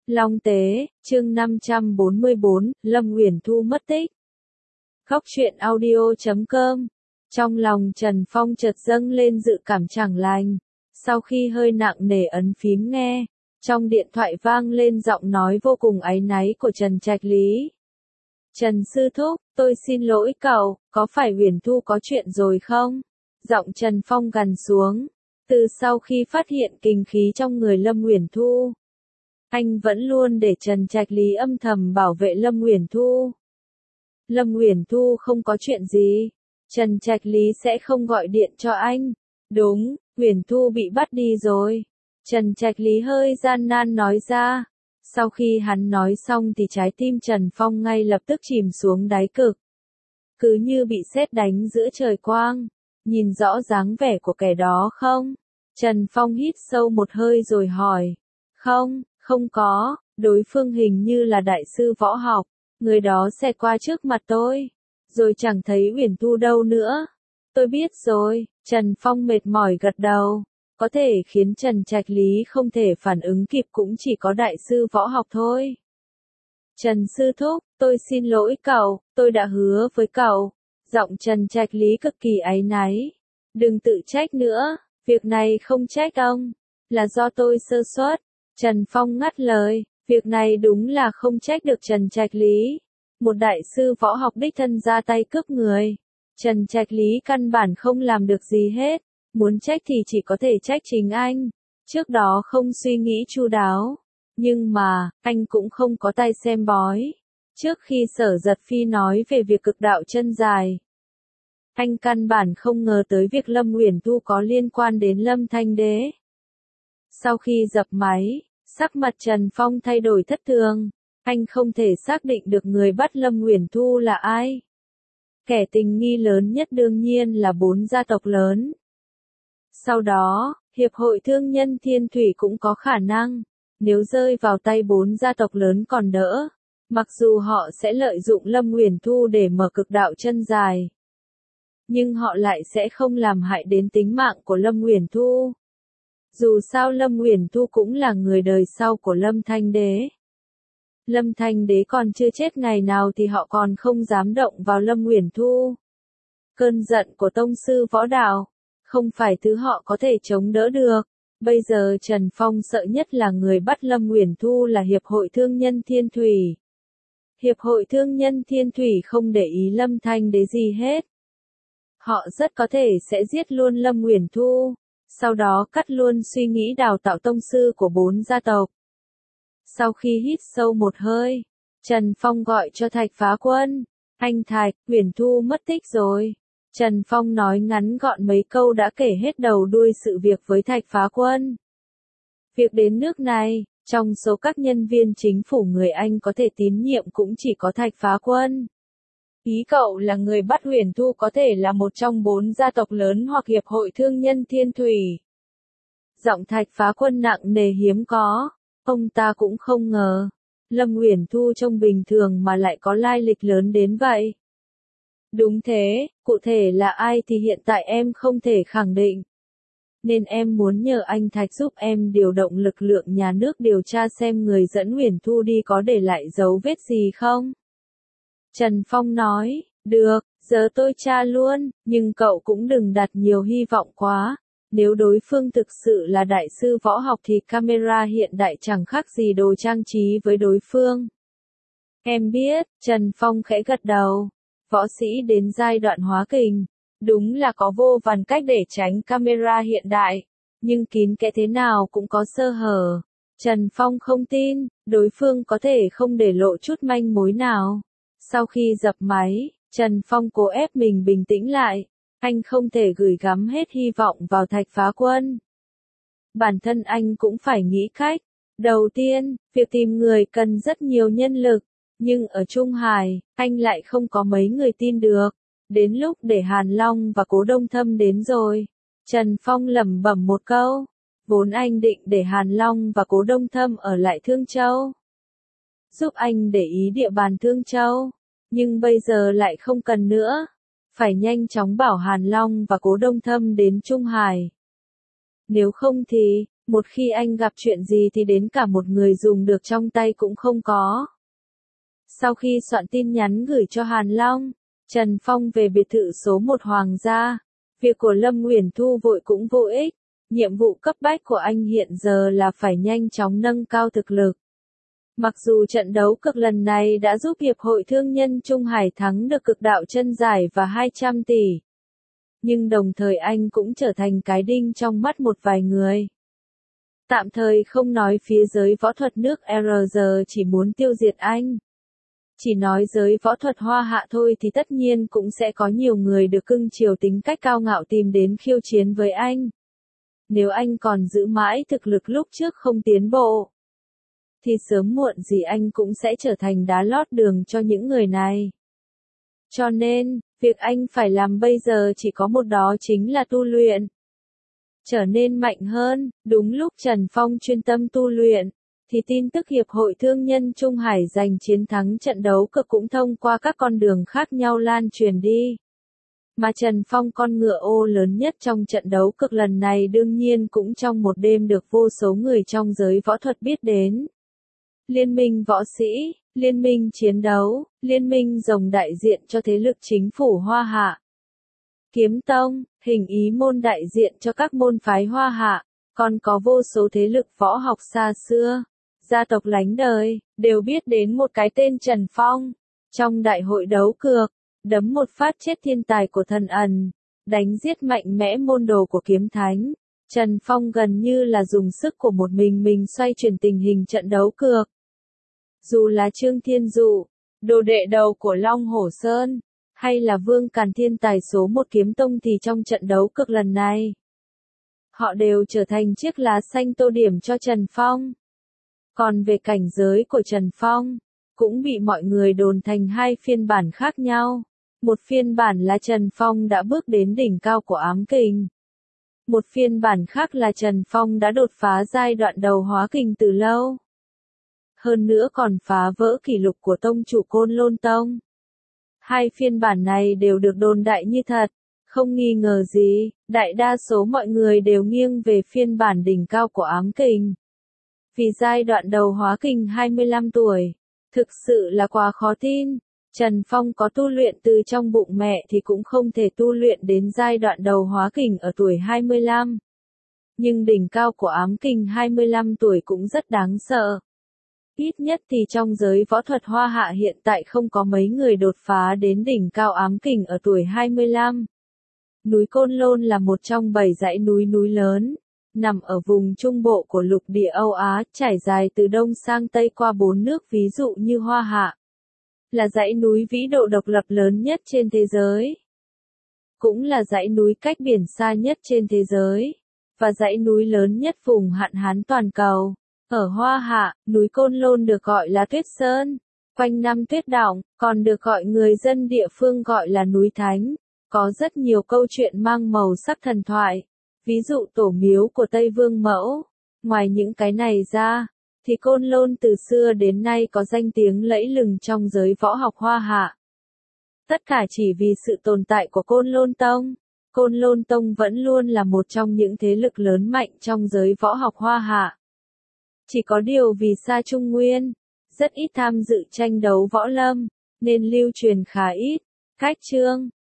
Long Tế, chương 544, Lâm Uyển Thu mất tích. Khóc chuyện audio.com. Trong lòng Trần Phong chợt dâng lên dự cảm chẳng lành. Sau khi hơi nặng nề ấn phím nghe, trong điện thoại vang lên giọng nói vô cùng áy náy của Trần Trạch Lý. Trần sư thúc, tôi xin lỗi cậu, có phải Uyển Thu có chuyện rồi không? Giọng Trần Phong gằn xuống. Từ sau khi phát hiện kinh khí trong người Lâm Uyển Thu, anh vẫn luôn để Trần Trạch Lý âm thầm bảo vệ Lâm Uyển Thu. Lâm Uyển Thu không có chuyện gì, Trần Trạch Lý sẽ không gọi điện cho anh. Đúng, Uyển Thu bị bắt đi rồi. Trần Trạch Lý hơi gian nan nói ra. Sau khi hắn nói xong thì trái tim Trần Phong ngay lập tức chìm xuống đáy vực. Cứ như bị sét đánh giữa trời quang. Nhìn rõ dáng vẻ của kẻ đó không? Trần Phong hít sâu một hơi rồi hỏi. Không có, đối phương hình như là đại sư võ học. Người đó xẹt qua trước mặt tôi. Rồi chẳng thấy Uyển Thu đâu nữa. Tôi biết rồi, Trần Phong mệt mỏi gật đầu. Có thể khiến Trần Trạch Lý không thể phản ứng kịp cũng chỉ có đại sư võ học thôi. Trần sư thúc, tôi xin lỗi cậu, tôi đã hứa với cậu. Giọng Trần Trạch Lý cực kỳ áy náy. Đừng tự trách nữa, việc này không trách ông, là do tôi sơ suất. Trần Phong ngắt lời, việc này đúng là không trách được Trần Trạch Lý. Một đại sư võ học đích thân ra tay cướp người. Trần Trạch Lý căn bản không làm được gì hết. Muốn trách thì chỉ có thể trách chính anh. Trước đó không suy nghĩ chu đáo. Nhưng mà, anh cũng không có tay xem bói. Trước khi Sở Giật Phi nói về việc cực đạo chân dài, anh căn bản không ngờ tới việc Lâm Uyển Thu có liên quan đến Lâm Thanh Đế. Sau khi dập máy, sắc mặt Trần Phong thay đổi thất thường. Anh không thể xác định được người bắt Lâm Uyển Thu là ai. Kẻ tình nghi lớn nhất đương nhiên là 4 gia tộc lớn. Sau đó, Hiệp hội Thương nhân Thiên Thủy cũng có khả năng. Nếu rơi vào tay 4 gia tộc lớn còn đỡ. Mặc dù họ sẽ lợi dụng Lâm Uyển Thu để mở cực đạo chân dài, nhưng họ lại sẽ không làm hại đến tính mạng của Lâm Uyển Thu. Dù sao Lâm Uyển Thu cũng là người đời sau của Lâm Thanh Đế. Lâm Thanh Đế còn chưa chết ngày nào thì họ còn không dám động vào Lâm Uyển Thu. Cơn giận của tông sư võ đạo, không phải thứ họ có thể chống đỡ được. Bây giờ Trần Phong sợ nhất là người bắt Lâm Uyển Thu là Hiệp hội Thương nhân Thiên Thủy. Hiệp hội Thương nhân Thiên Thủy không để ý Lâm Thanh Đế gì hết. Họ rất có thể sẽ giết luôn Lâm Uyển Thu, sau đó cắt luôn suy nghĩ đào tạo tông sư của 4 gia tộc. Sau khi hít sâu một hơi, Trần Phong gọi cho Thạch Phá Quân. Anh Thạch, Uyển Thu mất tích rồi. Trần Phong nói ngắn gọn mấy câu đã kể hết đầu đuôi sự việc với Thạch Phá Quân. Việc đến nước này, trong số các nhân viên chính phủ người Anh có thể tín nhiệm cũng chỉ có Thạch Phá Quân. Ý cậu là người bắt Uyển Thu có thể là một trong 4 gia tộc lớn hoặc Hiệp hội Thương nhân Thiên Thủy. Giọng Thạch Phá Quân nặng nề hiếm có. Ông ta cũng không ngờ, Lâm Uyển Thu trông bình thường mà lại có lai lịch lớn đến vậy. Đúng thế, cụ thể là ai thì hiện tại em không thể khẳng định. Nên em muốn nhờ anh Thạch giúp em điều động lực lượng nhà nước điều tra xem người dẫn Uyển Thu đi có để lại dấu vết gì không. Trần Phong nói, được, giờ tôi tra luôn, nhưng cậu cũng đừng đặt nhiều hy vọng quá. Nếu đối phương thực sự là đại sư võ học thì camera hiện đại chẳng khác gì đồ trang trí với đối phương. Em biết, Trần Phong khẽ gật đầu. Võ sĩ đến giai đoạn hóa kình, đúng là có vô vàn cách để tránh camera hiện đại, nhưng kín kẽ thế nào cũng có sơ hở. Trần Phong không tin, đối phương có thể không để lộ chút manh mối nào. Sau khi dập máy, Trần Phong cố ép mình bình tĩnh lại. Anh không thể gửi gắm hết hy vọng vào Thạch Phá Quân. Bản thân anh cũng phải nghĩ cách. Đầu tiên, việc tìm người cần rất nhiều nhân lực. Nhưng ở Trung Hải, anh lại không có mấy người tin được. Đến lúc để Hàn Long và Cố Đông Thâm đến rồi. Trần Phong lẩm bẩm một câu. Vốn anh định để Hàn Long và Cố Đông Thâm ở lại Thương Châu, giúp anh để ý địa bàn Thương Châu. Nhưng bây giờ lại không cần nữa. Phải nhanh chóng bảo Hàn Long và Cố Đông Thâm đến Trung Hải. Nếu không thì, Một khi anh gặp chuyện gì thì đến cả một người dùng được trong tay cũng không có. Sau khi soạn tin nhắn gửi cho Hàn Long, Trần Phong về biệt thự số 1 Hoàng gia. Việc của Lâm Uyển Thu vội cũng vô ích. Nhiệm vụ cấp bách của anh hiện giờ là phải nhanh chóng nâng cao thực lực. Mặc dù trận đấu cực lần này đã giúp Hiệp hội Thương nhân Trung Hải thắng được cực đạo chân giải và 200 tỷ. Nhưng đồng thời anh cũng trở thành cái đinh trong mắt một vài người. Tạm thời không nói phía giới võ thuật nước R giờ chỉ muốn tiêu diệt anh. Chỉ nói giới võ thuật Hoa Hạ thôi thì tất nhiên cũng sẽ có nhiều người được cưng chiều tính cách cao ngạo tìm đến khiêu chiến với anh. Nếu anh còn giữ mãi thực lực lúc trước không tiến bộ, thì sớm muộn gì anh cũng sẽ trở thành đá lót đường cho những người này. Cho nên, việc anh phải làm bây giờ chỉ có một, đó chính là tu luyện. Trở nên mạnh hơn. Đúng lúc Trần Phong chuyên tâm tu luyện, thì tin tức Hiệp hội Thương nhân Trung Hải giành chiến thắng trận đấu cực cũng thông qua các con đường khác nhau lan truyền đi. Mà Trần Phong, con ngựa ô lớn nhất trong trận đấu cực lần này, đương nhiên cũng trong một đêm được vô số người trong giới võ thuật biết đến. Liên minh võ sĩ, liên minh chiến đấu, liên minh rồng đại diện cho thế lực chính phủ Hoa Hạ. Kiếm tông, hình ý môn đại diện cho các môn phái Hoa Hạ, còn có vô số thế lực võ học xa xưa, gia tộc lánh đời, đều biết đến một cái tên Trần Phong. Trong đại hội đấu cược, đấm một phát chết thiên tài của thần ẩn, đánh giết mạnh mẽ môn đồ của kiếm thánh. Trần Phong gần như là dùng sức của một mình xoay chuyển tình hình trận đấu cược. Dù là Trương Thiên Dụ, đồ đệ đầu của Long Hổ Sơn, hay là Vương Càn, thiên tài số 1 kiếm tông, thì trong trận đấu cực lần này, họ đều trở thành chiếc lá xanh tô điểm cho Trần Phong. Còn về cảnh giới của Trần Phong, cũng bị mọi người đồn thành hai phiên bản khác nhau. Một phiên bản là Trần Phong đã bước đến đỉnh cao của ám kình. Một phiên bản khác là Trần Phong đã đột phá giai đoạn đầu hóa kình từ lâu. Hơn nữa còn phá vỡ kỷ lục của tông chủ Côn Lôn Tông. Hai phiên bản này đều được đồn đại như thật, không nghi ngờ gì, đại đa số mọi người đều nghiêng về phiên bản đỉnh cao của ám kình. Vì giai đoạn đầu hóa kình 25 tuổi, thực sự là quá khó tin. Trần Phong có tu luyện từ trong bụng mẹ thì cũng không thể tu luyện đến giai đoạn đầu hóa kình ở tuổi 25. Nhưng đỉnh cao của ám kình 25 tuổi cũng rất đáng sợ. Ít nhất thì trong giới võ thuật Hoa Hạ hiện tại không có mấy người đột phá đến đỉnh cao ám kình ở tuổi 25. Núi Côn Lôn là một trong 7 dãy núi lớn, nằm ở vùng trung bộ của lục địa Âu Á, trải dài từ đông sang tây qua 4 nước ví dụ như Hoa Hạ. Là dãy núi vĩ độ độc lập lớn nhất trên thế giới. Cũng là dãy núi cách biển xa nhất trên thế giới. Và dãy núi lớn nhất vùng hạn hán toàn cầu. Ở Hoa Hạ, núi Côn Lôn được gọi là Tuyết Sơn, quanh năm tuyết đọng, còn được gọi người dân địa phương gọi là núi Thánh. Có rất nhiều câu chuyện mang màu sắc thần thoại, ví dụ tổ miếu của Tây Vương Mẫu. Ngoài những cái này ra, thì Côn Lôn từ xưa đến nay có danh tiếng lẫy lừng trong giới võ học Hoa Hạ. Tất cả chỉ vì sự tồn tại của Côn Lôn Tông. Côn Lôn Tông vẫn luôn là một trong những thế lực lớn mạnh trong giới võ học Hoa Hạ. Chỉ có điều vì xa Trung Nguyên, rất ít tham dự tranh đấu võ lâm, nên lưu truyền khá ít. Cách chương